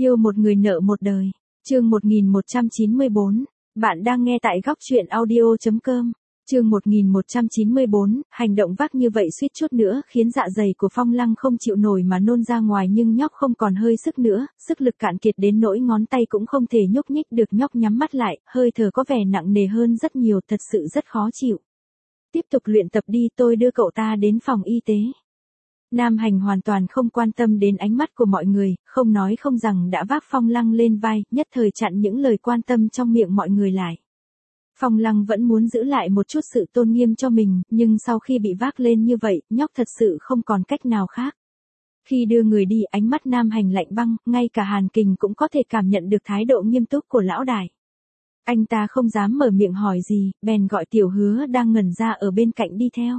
Yêu một người nợ một đời. Chương 1194. Bạn đang nghe tại góc truyện audio.com. Chương 1194, hành động vác như vậy suýt chút nữa khiến dạ dày của Phong Lăng không chịu nổi mà nôn ra ngoài, nhưng nhóc không còn hơi sức nữa, sức lực cạn kiệt đến nỗi ngón tay cũng không thể nhúc nhích được. Nhóc nhắm mắt lại, hơi thở có vẻ nặng nề hơn rất nhiều, thật sự rất khó chịu. Tiếp tục luyện tập đi, tôi đưa cậu ta đến phòng y tế. Nam Hành hoàn toàn không quan tâm đến ánh mắt của mọi người, không nói không rằng đã vác Phong Lăng lên vai, nhất thời chặn những lời quan tâm trong miệng mọi người lại. Phong Lăng vẫn muốn giữ lại một chút sự tôn nghiêm cho mình, nhưng sau khi bị vác lên như vậy, nhóc thật sự không còn cách nào khác. Khi đưa người đi, ánh mắt Nam Hành lạnh băng, ngay cả Hàn Kình cũng có thể cảm nhận được thái độ nghiêm túc của lão đại. Anh ta không dám mở miệng hỏi gì, bèn gọi Tiểu Hứa đang ngẩn ra ở bên cạnh đi theo.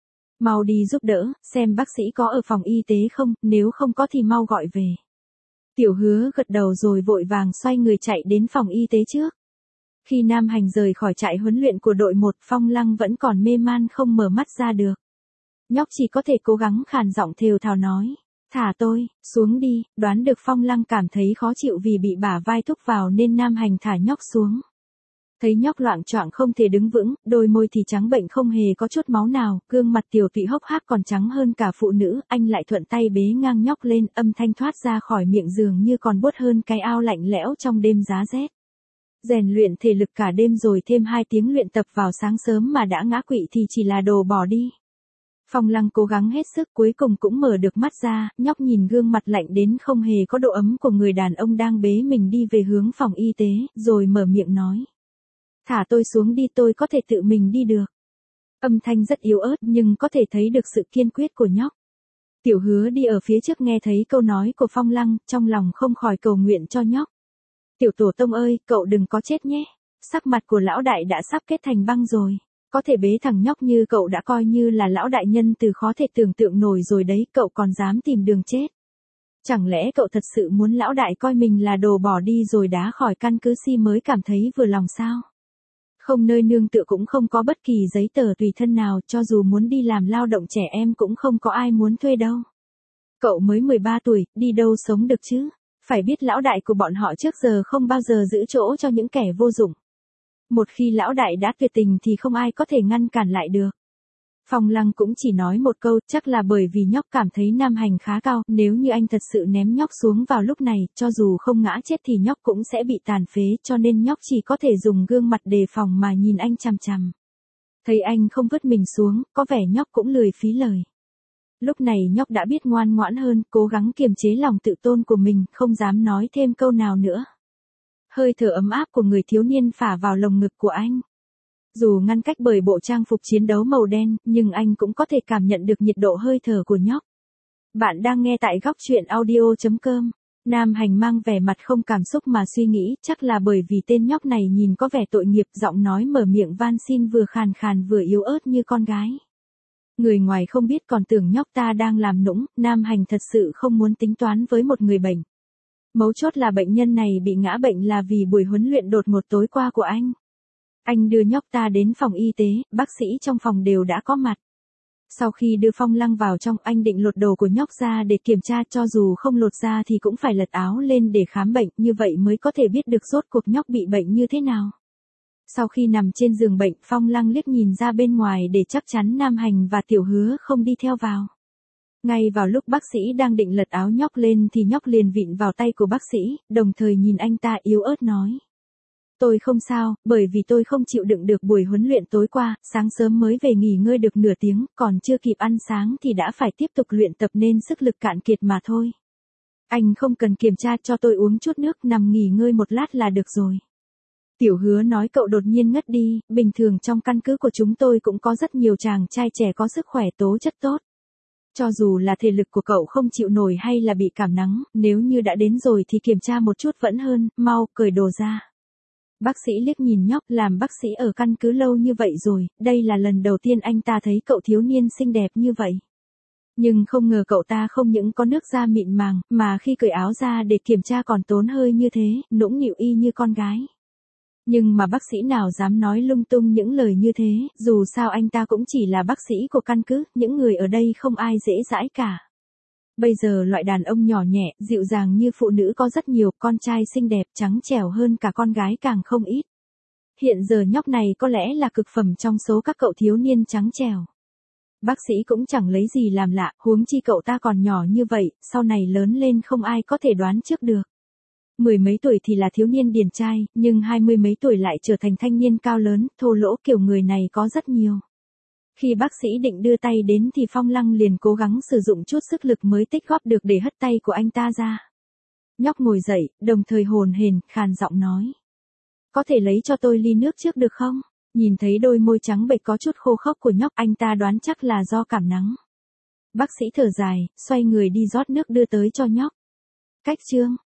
Mau đi giúp đỡ, xem bác sĩ có ở phòng y tế không, nếu không có thì mau gọi về. Tiểu Hứa gật đầu rồi vội vàng xoay người chạy đến phòng y tế trước. Khi Nam Hành rời khỏi trại huấn luyện của đội 1, Phong Lăng vẫn còn mê man không mở mắt ra được. Nhóc chỉ có thể cố gắng khàn giọng thều thào nói, thả tôi, xuống đi. Đoán được Phong Lăng cảm thấy khó chịu vì bị bả vai thúc vào nên Nam Hành thả nhóc xuống. Thấy nhóc loạng choạng không thể đứng vững, đôi môi thì trắng bệnh không hề có chút máu nào, gương mặt tiểu tụy hốc hác còn trắng hơn cả phụ nữ, anh lại thuận tay bế ngang nhóc lên, âm thanh thoát ra khỏi miệng dường như còn buốt hơn cái ao lạnh lẽo trong đêm giá rét. Rèn luyện thể lực cả đêm rồi thêm 2 tiếng luyện tập vào sáng sớm mà đã ngã quỵ thì chỉ là đồ bỏ đi. Phong Lăng cố gắng hết sức cuối cùng cũng mở được mắt ra, nhóc nhìn gương mặt lạnh đến không hề có độ ấm của người đàn ông đang bế mình đi về hướng phòng y tế, rồi mở miệng nói. Thả tôi xuống đi, tôi có thể tự mình đi được. Âm thanh rất yếu ớt nhưng có thể thấy được sự kiên quyết của nhóc. Tiểu Hứa đi ở phía trước nghe thấy câu nói của Phong Lăng, trong lòng không khỏi cầu nguyện cho nhóc. Tiểu tổ tông ơi, cậu đừng có chết nhé. Sắc mặt của lão đại đã sắp kết thành băng rồi. Có thể bế thằng nhóc như cậu đã coi như là lão đại nhân từ khó thể tưởng tượng nổi rồi đấy, cậu còn dám tìm đường chết. Chẳng lẽ cậu thật sự muốn lão đại coi mình là đồ bỏ đi rồi đá khỏi căn cứ Si mới cảm thấy vừa lòng sao? Không nơi nương tựa cũng không có bất kỳ giấy tờ tùy thân nào, cho dù muốn đi làm lao động trẻ em cũng không có ai muốn thuê đâu. Cậu mới 13 tuổi, đi đâu sống được chứ? Phải biết lão đại của bọn họ trước giờ không bao giờ giữ chỗ cho những kẻ vô dụng. Một khi lão đại đã tuyệt tình thì không ai có thể ngăn cản lại được. Phong Lăng cũng chỉ nói một câu, chắc là bởi vì nhóc cảm thấy Nam Hành khá cao, nếu như anh thật sự ném nhóc xuống vào lúc này, cho dù không ngã chết thì nhóc cũng sẽ bị tàn phế, cho nên nhóc chỉ có thể dùng gương mặt đề phòng mà nhìn anh chằm chằm. Thấy anh không vứt mình xuống, có vẻ nhóc cũng lười phí lời. Lúc này nhóc đã biết ngoan ngoãn hơn, cố gắng kiềm chế lòng tự tôn của mình, không dám nói thêm câu nào nữa. Hơi thở ấm áp của người thiếu niên phả vào lồng ngực của anh. Dù ngăn cách bởi bộ trang phục chiến đấu màu đen, nhưng anh cũng có thể cảm nhận được nhiệt độ hơi thở của nhóc. Bạn đang nghe tại góc truyện audio.com. Nam Hành mang vẻ mặt không cảm xúc mà suy nghĩ, chắc là bởi vì tên nhóc này nhìn có vẻ tội nghiệp, giọng nói mở miệng van xin vừa khàn khàn vừa yếu ớt như con gái. Người ngoài không biết còn tưởng nhóc ta đang làm nũng, Nam Hành thật sự không muốn tính toán với một người bệnh. Mấu chốt là bệnh nhân này bị ngã bệnh là vì buổi huấn luyện đột ngột tối qua của anh. Anh đưa nhóc ta đến phòng y tế, bác sĩ trong phòng đều đã có mặt. Sau khi đưa Phong Lăng vào trong, anh định lột đồ của nhóc ra để kiểm tra, cho dù không lột ra thì cũng phải lật áo lên để khám bệnh, như vậy mới có thể biết được rốt cuộc nhóc bị bệnh như thế nào. Sau khi nằm trên giường bệnh, Phong Lăng liếc nhìn ra bên ngoài để chắc chắn Nam Hành và Tiểu Hứa không đi theo vào. Ngay vào lúc bác sĩ đang định lật áo nhóc lên thì nhóc liền vịn vào tay của bác sĩ, đồng thời nhìn anh ta yếu ớt nói. Tôi không sao, bởi vì tôi không chịu đựng được buổi huấn luyện tối qua, sáng sớm mới về nghỉ ngơi được nửa tiếng, còn chưa kịp ăn sáng thì đã phải tiếp tục luyện tập nên sức lực cạn kiệt mà thôi. Anh không cần kiểm tra, cho tôi uống chút nước, nằm nghỉ ngơi một lát là được rồi. Tiểu Hứa nói cậu đột nhiên ngất đi, bình thường trong căn cứ của chúng tôi cũng có rất nhiều chàng trai trẻ có sức khỏe tố chất tốt. Cho dù là thể lực của cậu không chịu nổi hay là bị cảm nắng, nếu như đã đến rồi thì kiểm tra một chút vẫn hơn, mau, cởi đồ ra. Bác sĩ liếc nhìn nhóc, làm bác sĩ ở căn cứ lâu như vậy rồi, đây là lần đầu tiên anh ta thấy cậu thiếu niên xinh đẹp như vậy. Nhưng không ngờ cậu ta không những có nước da mịn màng, mà khi cởi áo ra để kiểm tra còn tốn hơi như thế, nũng nịu y như con gái. Nhưng mà bác sĩ nào dám nói lung tung những lời như thế, dù sao anh ta cũng chỉ là bác sĩ của căn cứ, những người ở đây không ai dễ dãi cả. Bây giờ loại đàn ông nhỏ nhẹ, dịu dàng như phụ nữ có rất nhiều, con trai xinh đẹp trắng trẻo hơn cả con gái càng không ít. Hiện giờ nhóc này có lẽ là cực phẩm trong số các cậu thiếu niên trắng trẻo. Bác sĩ cũng chẳng lấy gì làm lạ, huống chi cậu ta còn nhỏ như vậy, sau này lớn lên không ai có thể đoán trước được. 10 mấy tuổi thì là thiếu niên điển trai, nhưng 20 mấy tuổi lại trở thành thanh niên cao lớn, thô lỗ kiểu người này có rất nhiều. Khi bác sĩ định đưa tay đến thì Phong Lăng liền cố gắng sử dụng chút sức lực mới tích góp được để hất tay của anh ta ra. Nhóc ngồi dậy, đồng thời hồn hển, khàn giọng nói. Có thể lấy cho tôi ly nước trước được không? Nhìn thấy đôi môi trắng bệch có chút khô khốc của nhóc, anh ta đoán chắc là do cảm nắng. Bác sĩ thở dài, xoay người đi rót nước đưa tới cho nhóc. Cách chương